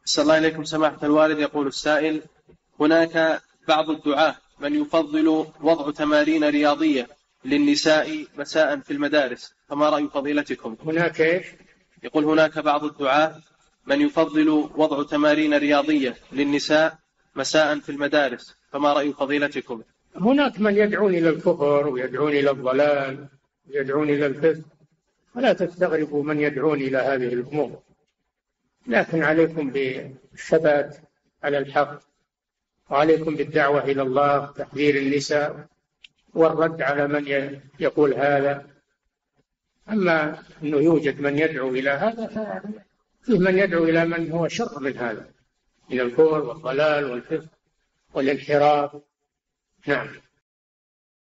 صلى الله عليكم سماحة الوالد. يقول السائل: هناك بعض الدعاة من يفضل وضع تمارين رياضية للنساء مساء في المدارس، فما رأي فضيلتكم؟ هناك إيش؟ يقول: هناك بعض الدعاة من يفضل وضع تمارين رياضية للنساء مساء في المدارس، فما رأي فضيلتكم؟ هناك من يدعون إلى الكفر ويدعون إلى الضلال ويدعون إلى الفسق، ولا تستغربوا من يدعون إلى هذه الأمور، لكن عليكم بالثبات على الحق، وعليكم بالدعوة إلى الله، تحذير النساء والرد على من يقول هذا. أما أنه يوجد من يدعو إلى هذا، فيه من يدعو إلى من هو شر من هذا، إلى الكفر والضلال والفسق والانحراف. نعم.